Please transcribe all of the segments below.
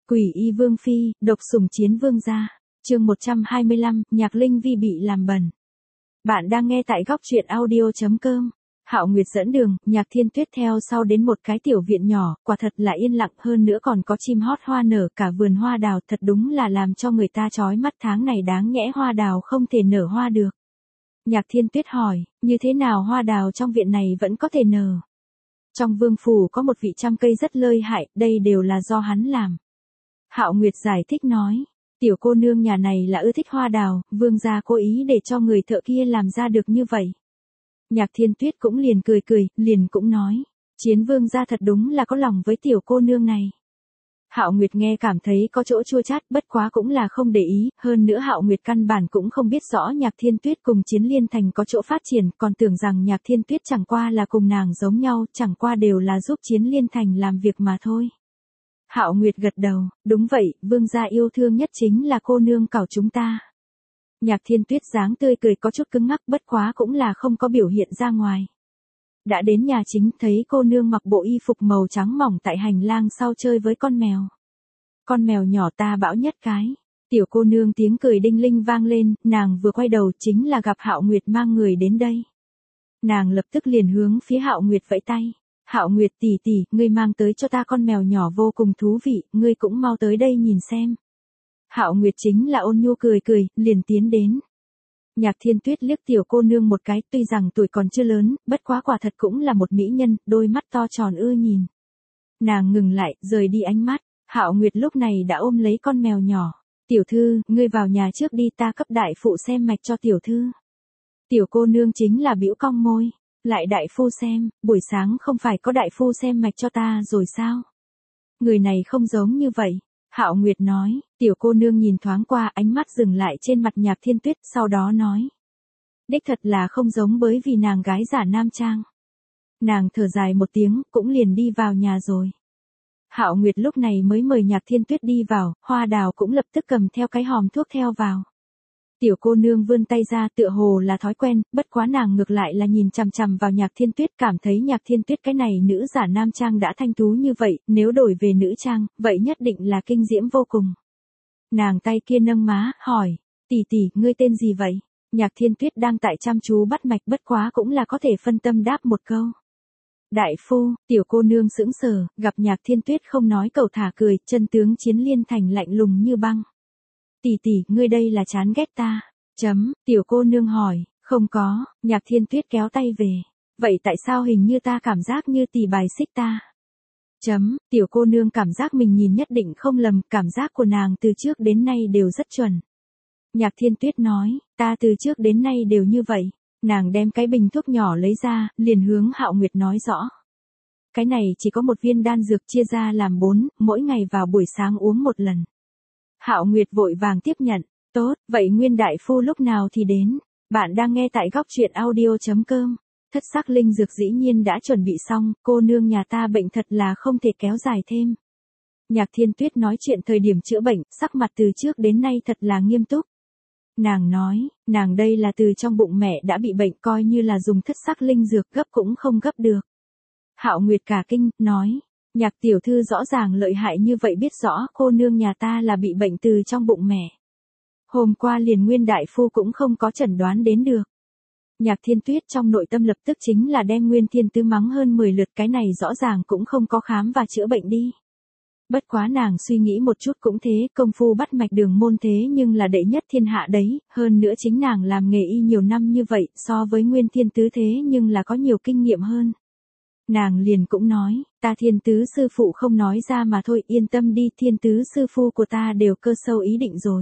Quỷ y vương phi, độc sủng chiến vương gia. Chương 125, Nhạc Linh Vi bị làm bẩn. Bạn đang nghe tại góc truyện audio.com. Hạo Nguyệt dẫn đường, Nhạc Thiên Tuyết theo sau đến một cái tiểu viện nhỏ, quả thật là yên lặng, hơn nữa còn có chim hót hoa nở, cả vườn hoa đào, thật đúng là làm cho người ta chói mắt. Tháng này đáng nhẽ hoa đào không thể nở hoa được. Nhạc Thiên Tuyết hỏi, như thế nào hoa đào trong viện này vẫn có thể nở? Trong vương phủ có một vị trăm cây rất lợi hại, đây đều là do hắn làm. Hạo Nguyệt giải thích nói, tiểu cô nương nhà này là ưa thích hoa đào, vương gia cố ý để cho người thợ kia làm ra được như vậy. Nhạc Thiên Tuyết cũng liền cười, liền cũng nói, chiến vương gia thật đúng là có lòng với tiểu cô nương này. Hạo Nguyệt nghe cảm thấy có chỗ chua chát, bất quá cũng là không để ý, hơn nữa Hạo Nguyệt căn bản cũng không biết rõ Nhạc Thiên Tuyết cùng Chiến Liên Thành có chỗ phát triển, còn tưởng rằng Nhạc Thiên Tuyết chẳng qua là cùng nàng giống nhau, chẳng qua đều là giúp Chiến Liên Thành làm việc mà thôi. Hạo Nguyệt gật đầu, đúng vậy, vương gia yêu thương nhất chính là cô nương cảo chúng ta. Nhạc Thiên Tuyết dáng tươi cười có chút cứng ngắc, bất quá cũng là không có biểu hiện ra ngoài. Đã đến nhà chính, thấy cô nương mặc bộ y phục màu trắng mỏng tại hành lang sau chơi với con mèo. Con mèo nhỏ ta bão nhất cái. Tiểu cô nương tiếng cười đinh linh vang lên, nàng vừa quay đầu chính là gặp Hạo Nguyệt mang người đến đây. Nàng lập tức liền hướng phía Hạo Nguyệt vẫy tay. Hạo Nguyệt tỷ tỷ, ngươi mang tới cho ta con mèo nhỏ vô cùng thú vị, ngươi cũng mau tới đây nhìn xem. Hạo Nguyệt chính là ôn nhu cười, liền tiến đến. Nhạc Thiên Tuyết liếc tiểu cô nương một cái, tuy rằng tuổi còn chưa lớn, bất quá quả thật cũng là một mỹ nhân, đôi mắt to tròn ưa nhìn. Nàng ngừng lại, rời đi ánh mắt, Hạo Nguyệt lúc này đã ôm lấy con mèo nhỏ. Tiểu thư, ngươi vào nhà trước đi, ta cấp đại phụ xem mạch cho tiểu thư. Tiểu cô nương chính là bĩu cong môi, lại đại phu xem, buổi sáng không phải có đại phu xem mạch cho ta rồi sao? Người này không giống như vậy. Hạo Nguyệt nói, tiểu cô nương nhìn thoáng qua, ánh mắt dừng lại trên mặt Nhạc Thiên Tuyết, sau đó nói. Đích thật là không giống, bởi vì nàng gái giả nam trang. Nàng thở dài một tiếng, cũng liền đi vào nhà rồi. Hạo Nguyệt lúc này mới mời Nhạc Thiên Tuyết đi vào, hoa đào cũng lập tức cầm theo cái hòm thuốc theo vào. Tiểu cô nương vươn tay ra, tựa hồ là thói quen, bất quá nàng ngược lại là nhìn chằm chằm vào Nhạc Thiên Tuyết, cảm thấy Nhạc Thiên Tuyết cái này nữ giả nam trang đã thanh tú như vậy, nếu đổi về nữ trang, vậy nhất định là kinh diễm vô cùng. Nàng tay kia nâng má, hỏi, tỷ tỷ, ngươi tên gì vậy? Nhạc Thiên Tuyết đang tại chăm chú bắt mạch, bất quá cũng là có thể phân tâm đáp một câu. Đại phu, tiểu cô nương sững sờ, gặp Nhạc Thiên Tuyết không nói cẩu thả cười, chân tướng Chiến Liên Thành lạnh lùng như băng. Tỷ tỷ, ngươi đây là chán ghét ta. Tiểu cô nương hỏi, không có, Nhạc Thiên Tuyết kéo tay về. Vậy tại sao hình như ta cảm giác như tỷ bài xích ta? Tiểu cô nương cảm giác mình nhìn nhất định không lầm, cảm giác của nàng từ trước đến nay đều rất chuẩn. Nhạc Thiên Tuyết nói, ta từ trước đến nay đều như vậy. Nàng đem cái bình thuốc nhỏ lấy ra, liền hướng Hạo Nguyệt nói rõ. Cái này chỉ có một viên đan dược, chia ra làm 4, mỗi ngày vào buổi sáng uống một lần. Hạo Nguyệt vội vàng tiếp nhận, tốt, vậy Nguyên đại phu lúc nào thì đến? Bạn đang nghe tại góc truyện audio.com. Thất sắc linh dược dĩ nhiên đã chuẩn bị xong, cô nương nhà ta bệnh thật là không thể kéo dài thêm. Nhạc Thiên Tuyết nói chuyện thời điểm chữa bệnh, sắc mặt từ trước đến nay thật là nghiêm túc. Nàng nói, nàng đây là từ trong bụng mẹ đã bị bệnh, coi như là dùng thất sắc linh dược gấp cũng không gấp được. Hạo Nguyệt cả kinh, nói, Nhạc tiểu thư rõ ràng lợi hại như vậy, biết rõ cô nương nhà ta là bị bệnh từ trong bụng mẹ. Hôm qua liền Nguyên đại phu cũng không có chẩn đoán đến được. Nhạc Thiên Tuyết trong nội tâm lập tức chính là đem Nguyên Thiên Tứ mắng hơn 10 lượt, cái này rõ ràng cũng không có khám và chữa bệnh đi. Bất quá nàng suy nghĩ một chút cũng thế, công phu bắt mạch đường môn thế nhưng là đệ nhất thiên hạ đấy, hơn nữa chính nàng làm nghề y nhiều năm như vậy, so với Nguyên Thiên Tứ thế nhưng là có nhiều kinh nghiệm hơn. Nàng liền cũng nói, ta Thiên Tứ sư phụ không nói ra mà thôi, yên tâm đi, Thiên Tứ sư phụ của ta đều cơ sâu ý định rồi.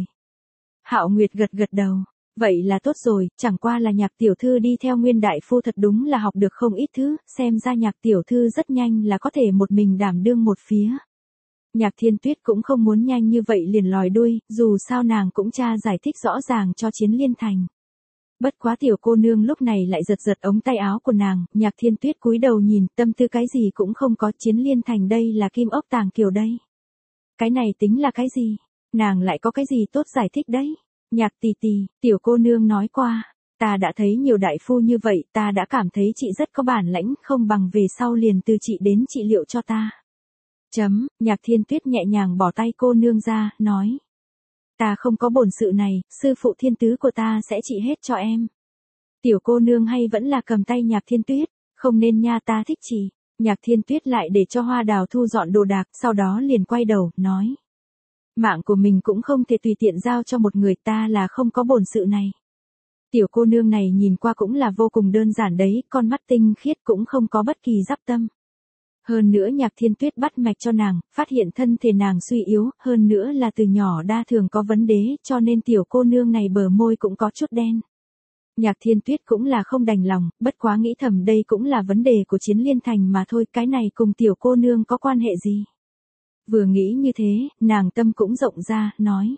Hạo Nguyệt gật đầu, vậy là tốt rồi, chẳng qua là Nhạc tiểu thư đi theo Nguyên đại phu thật đúng là học được không ít thứ, xem ra Nhạc tiểu thư rất nhanh là có thể một mình đảm đương một phía. Nhạc Thiên Tuyết cũng không muốn nhanh như vậy liền lòi đuôi, dù sao nàng cũng tra giải thích rõ ràng cho Chiến Liên Thành. Bất quá tiểu cô nương lúc này lại giật ống tay áo của nàng, Nhạc Thiên Tuyết cúi đầu nhìn, tâm tư cái gì cũng không có, Chiến Liên Thành đây là kim ốc tàng kiều đây. Cái này tính là cái gì? Nàng lại có cái gì tốt giải thích đấy? Nhạc tỷ tỷ, tiểu cô nương nói qua, ta đã thấy nhiều đại phu như vậy, ta đã cảm thấy chị rất có bản lãnh, không bằng về sau liền từ chị đến trị liệu cho ta. Nhạc Thiên Tuyết nhẹ nhàng bỏ tay cô nương ra, nói. Ta không có bổn sự này, sư phụ thiên tứ của ta sẽ trị hết cho em. Tiểu cô nương hay vẫn là cầm tay Nhạc Thiên Tuyết, không nên nha, ta thích chị. Nhạc Thiên Tuyết lại để cho Hoa Đào thu dọn đồ đạc, sau đó liền quay đầu, nói. Mạng của mình cũng không thể tùy tiện giao cho một người, ta là không có bổn sự này. Tiểu cô nương này nhìn qua cũng là vô cùng đơn giản đấy, con mắt tinh khiết cũng không có bất kỳ giáp tâm. Hơn nữa Nhạc Thiên Tuyết bắt mạch cho nàng, phát hiện thân thể nàng suy yếu, hơn nữa là từ nhỏ đa thường có vấn đề, cho nên tiểu cô nương này bờ môi cũng có chút đen. Nhạc Thiên Tuyết cũng là không đành lòng, bất quá nghĩ thầm đây cũng là vấn đề của Chiến Liên Thành mà thôi, cái này cùng tiểu cô nương có quan hệ gì. Vừa nghĩ như thế, nàng tâm cũng rộng ra, nói.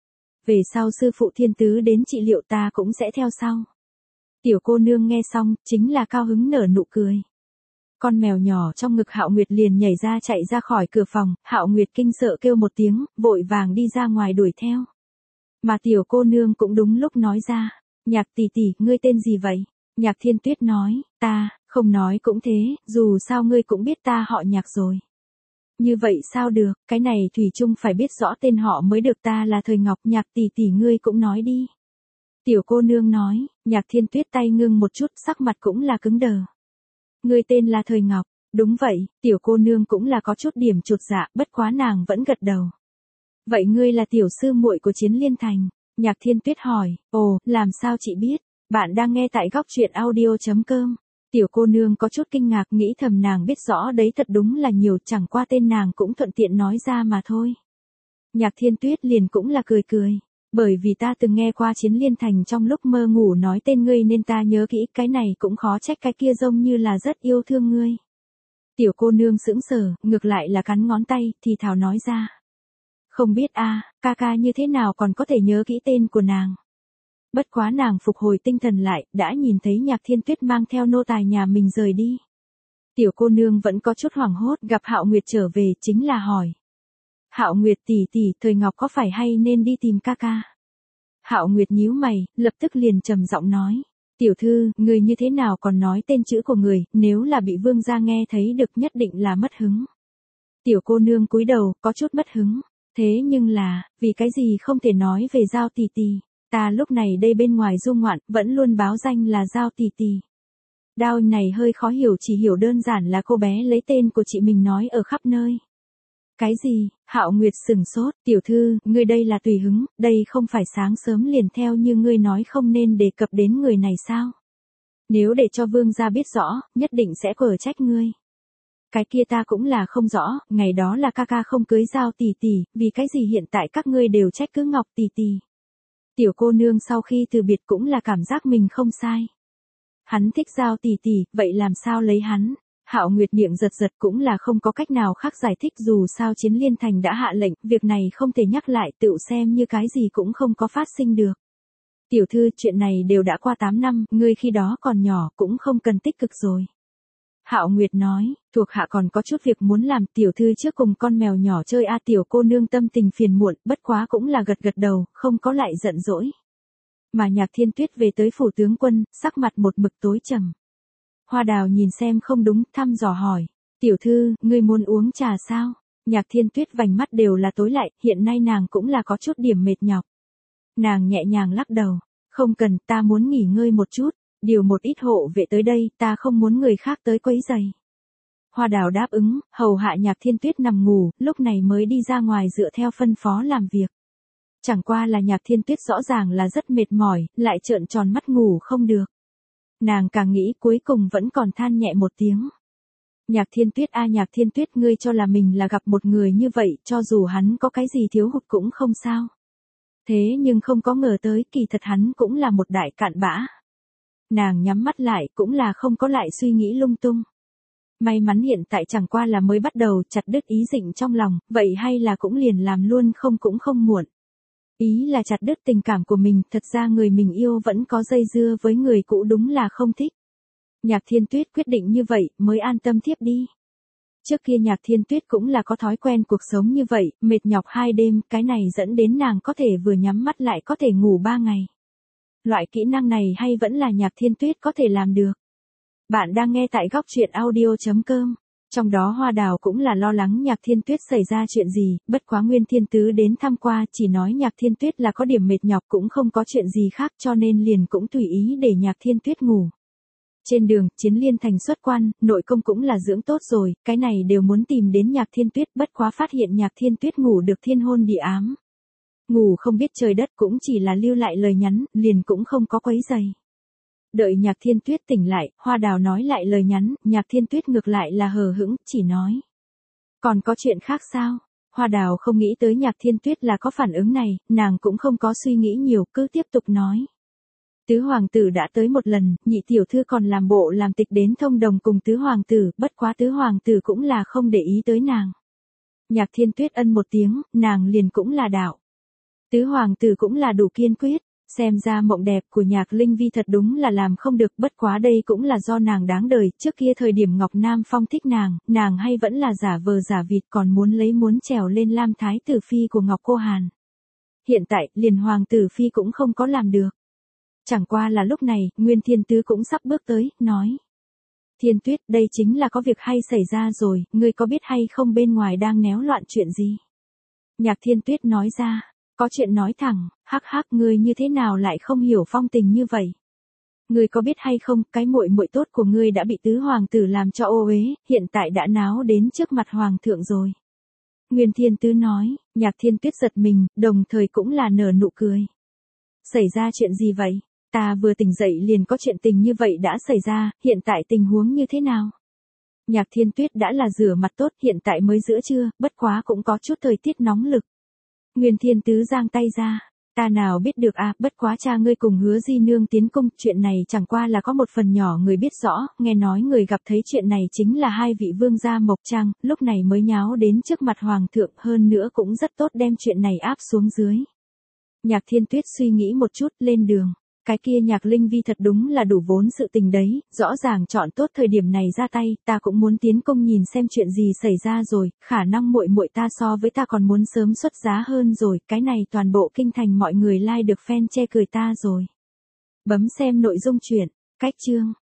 Về sau sư phụ thiên tứ đến trị liệu ta cũng sẽ theo sau. Tiểu cô nương nghe xong, chính là cao hứng nở nụ cười. Con mèo nhỏ trong ngực Hạo Nguyệt liền nhảy ra chạy ra khỏi cửa phòng, Hạo Nguyệt kinh sợ kêu một tiếng, vội vàng đi ra ngoài đuổi theo. Mà tiểu cô nương cũng đúng lúc nói ra, Nhạc tỷ tỷ, ngươi tên gì vậy? Nhạc Thiên Tuyết nói, ta, không nói cũng thế, dù sao ngươi cũng biết ta họ Nhạc rồi. Như vậy sao được, cái này thủy chung phải biết rõ tên họ mới được, ta là Thời Ngọc. Nhạc tỷ tỷ ngươi cũng nói đi. Tiểu cô nương nói, Nhạc Thiên Tuyết tay ngưng một chút, sắc mặt cũng là cứng đờ. Ngươi tên là Thời Ngọc, đúng vậy, tiểu cô nương cũng là có chút điểm chột dạ, bất quá nàng vẫn gật đầu. Vậy ngươi là tiểu sư muội của Chiến Liên Thành? Nhạc Thiên Tuyết hỏi, ồ, làm sao chị biết? Bạn đang nghe tại góc truyện audio.com. Tiểu cô nương có chút kinh ngạc, nghĩ thầm nàng biết rõ đấy thật đúng là nhiều, chẳng qua tên nàng cũng thuận tiện nói ra mà thôi. Nhạc Thiên Tuyết liền cũng là cười cười. Bởi vì ta từng nghe qua Chiến Liên Thành trong lúc mơ ngủ nói tên ngươi nên ta nhớ kỹ, cái này cũng khó trách, cái kia giống như là rất yêu thương ngươi. Tiểu cô nương sững sờ, ngược lại là cắn ngón tay, thì thào nói ra. Không biết ca ca như thế nào còn có thể nhớ kỹ tên của nàng. Bất quá nàng phục hồi tinh thần lại, đã nhìn thấy Nhạc Thiên Tuyết mang theo nô tài nhà mình rời đi. Tiểu cô nương vẫn có chút hoảng hốt, gặp Hạo Nguyệt trở về, chính là hỏi. Hạo Nguyệt tỷ tỷ, Thời Ngọc có phải hay nên đi tìm ca ca? Hạo Nguyệt nhíu mày, lập tức liền trầm giọng nói. Tiểu thư, người như thế nào còn nói tên chữ của người, nếu là bị vương gia nghe thấy được nhất định là mất hứng. Tiểu cô nương cúi đầu, có chút mất hứng. Thế nhưng là, vì cái gì không thể nói về Giao tỷ tỷ, ta lúc này đây bên ngoài du ngoạn, vẫn luôn báo danh là Giao tỷ tỷ. Đao này hơi khó hiểu, chỉ hiểu đơn giản là cô bé lấy tên của chị mình nói ở khắp nơi. Cái gì? Hạo Nguyệt sừng sốt, tiểu thư, ngươi đây là tùy hứng, đây không phải sáng sớm liền theo như ngươi nói không nên đề cập đến người này sao? Nếu để cho vương gia biết rõ, nhất định sẽ quở trách ngươi. Cái kia ta cũng là không rõ, ngày đó là ca ca không cưới Giao tỷ tỷ, vì cái gì hiện tại các ngươi đều trách cứ Ngọc tỷ tỷ. Tiểu cô nương sau khi từ biệt cũng là cảm giác mình không sai. Hắn thích Giao tỷ tỷ, vậy làm sao lấy hắn? Hạo Nguyệt miệng giật giật, cũng là không có cách nào khác giải thích, dù sao Chiến Liên Thành đã hạ lệnh, việc này không thể nhắc lại, tựu xem như cái gì cũng không có phát sinh được. Tiểu thư, chuyện này đều đã qua 8 năm, ngươi khi đó còn nhỏ, cũng không cần tích cực rồi. Hạo Nguyệt nói, thuộc hạ còn có chút việc muốn làm, tiểu thư trước cùng con mèo nhỏ chơi tiểu cô nương tâm tình phiền muộn, bất quá cũng là gật gật đầu, không có lại giận dỗi. Mà Nhạc Thiên Tuyết về tới phủ tướng quân, sắc mặt một mực tối trầm. Hoa Đào nhìn xem không đúng, thăm dò hỏi, tiểu thư, ngươi muốn uống trà sao? Nhạc Thiên Tuyết vành mắt đều là tối lại, hiện nay nàng cũng là có chút điểm mệt nhọc. Nàng nhẹ nhàng lắc đầu, không cần, ta muốn nghỉ ngơi một chút, điều một ít hộ vệ tới đây, ta không muốn người khác tới quấy rầy. Hoa Đào đáp ứng, hầu hạ Nhạc Thiên Tuyết nằm ngủ, lúc này mới đi ra ngoài dựa theo phân phó làm việc. Chẳng qua là Nhạc Thiên Tuyết rõ ràng là rất mệt mỏi, lại trợn tròn mắt ngủ không được. Nàng càng nghĩ cuối cùng vẫn còn than nhẹ một tiếng. Nhạc Thiên Tuyết Nhạc Thiên Tuyết, ngươi cho là mình là gặp một người như vậy, cho dù hắn có cái gì thiếu hụt cũng không sao. Thế nhưng không có ngờ tới, kỳ thật hắn cũng là một đại cặn bã. Nàng nhắm mắt lại, cũng là không có lại suy nghĩ lung tung. May mắn hiện tại chẳng qua là mới bắt đầu, chặt đứt ý định trong lòng, vậy hay là cũng liền làm luôn, không cũng không muộn. Ý là chặt đứt tình cảm của mình, thật ra người mình yêu vẫn có dây dưa với người cũ, đúng là không thích. Nhạc Thiên Tuyết quyết định như vậy, mới an tâm thiếp đi. Trước kia Nhạc Thiên Tuyết cũng là có thói quen cuộc sống như vậy, mệt nhọc 2 đêm, cái này dẫn đến nàng có thể vừa nhắm mắt lại có thể ngủ 3 ngày. Loại kỹ năng này hay vẫn là Nhạc Thiên Tuyết có thể làm được. Bạn đang nghe tại góc truyện audio.com. Trong đó Hoa Đào cũng là lo lắng Nhạc Thiên Tuyết xảy ra chuyện gì, bất quá Nguyên Thiên Tứ đến thăm qua chỉ nói Nhạc Thiên Tuyết là có điểm mệt nhọc cũng không có chuyện gì khác cho nên liền cũng tùy ý để Nhạc Thiên Tuyết ngủ. Trên đường, Chiến Liên thành xuất quan, nội công cũng là dưỡng tốt rồi, cái này đều muốn tìm đến Nhạc Thiên Tuyết bất quá phát hiện Nhạc Thiên Tuyết ngủ được thiên hôn địa ám. Ngủ không biết trời đất cũng chỉ là lưu lại lời nhắn, liền cũng không có quấy giày. Đợi Nhạc Thiên Tuyết tỉnh lại, Hoa Đào nói lại lời nhắn, Nhạc Thiên Tuyết ngược lại là hờ hững, chỉ nói. Còn có chuyện khác sao? Hoa Đào không nghĩ tới Nhạc Thiên Tuyết là có phản ứng này, nàng cũng không có suy nghĩ nhiều, cứ tiếp tục nói. Tứ hoàng tử đã tới một lần, nhị tiểu thư còn làm bộ làm tịch đến thông đồng cùng tứ hoàng tử, bất quá tứ hoàng tử cũng là không để ý tới nàng. Nhạc Thiên Tuyết ân một tiếng, nàng liền cũng là đạo. Tứ hoàng tử cũng là đủ kiên quyết, xem ra mộng đẹp của Nhạc Linh Vi thật đúng là làm không được, bất quá đây cũng là do nàng đáng đời, trước kia thời điểm Ngọc Nam Phong thích nàng hay vẫn là giả vờ giả vịt còn muốn trèo lên Lam Thái tử phi của Ngọc Cô Hàn. Hiện tại, liền hoàng tử phi cũng không có làm được. Chẳng qua là lúc này, Nguyên Thiên Tứ cũng sắp bước tới, nói. Thiên Tuyết, đây chính là có việc hay xảy ra rồi, ngươi có biết hay không bên ngoài đang néo loạn chuyện gì? Nhạc Thiên Tuyết nói ra, có chuyện nói thẳng, hắc hắc ngươi như thế nào lại không hiểu phong tình như vậy? Ngươi có biết hay không, cái muội muội tốt của ngươi đã bị tứ hoàng tử làm cho ô uế, hiện tại đã náo đến trước mặt hoàng thượng rồi. Nguyên Thiên Tứ nói, Nhạc Thiên Tuyết giật mình, đồng thời cũng là nở nụ cười. Xảy ra chuyện gì vậy? Ta vừa tỉnh dậy liền có chuyện tình như vậy đã xảy ra, hiện tại tình huống như thế nào? Nhạc Thiên Tuyết đã là rửa mặt tốt, hiện tại mới giữa trưa, bất quá cũng có chút thời tiết nóng lực. Nguyên Thiên Tứ giang tay ra, ta nào biết được à, bất quá cha ngươi cùng Hứa Di Nương tiến cung, chuyện này chẳng qua là có một phần nhỏ người biết rõ, nghe nói người gặp thấy chuyện này chính là hai vị vương gia Mộc Trang, lúc này mới nháo đến trước mặt hoàng thượng, hơn nữa cũng rất tốt đem chuyện này áp xuống dưới. Nhạc Thiên Tuyết suy nghĩ một chút, lên đường. Cái kia Nhạc Linh Vi thật đúng là đủ vốn sự tình đấy, rõ ràng chọn tốt thời điểm này ra tay, ta cũng muốn tiến công nhìn xem chuyện gì xảy ra rồi, khả năng muội muội ta so với ta còn muốn sớm xuất giá hơn rồi, cái này toàn bộ kinh thành mọi người like được fan che cười ta rồi. Bấm xem nội dung truyện, cách chương.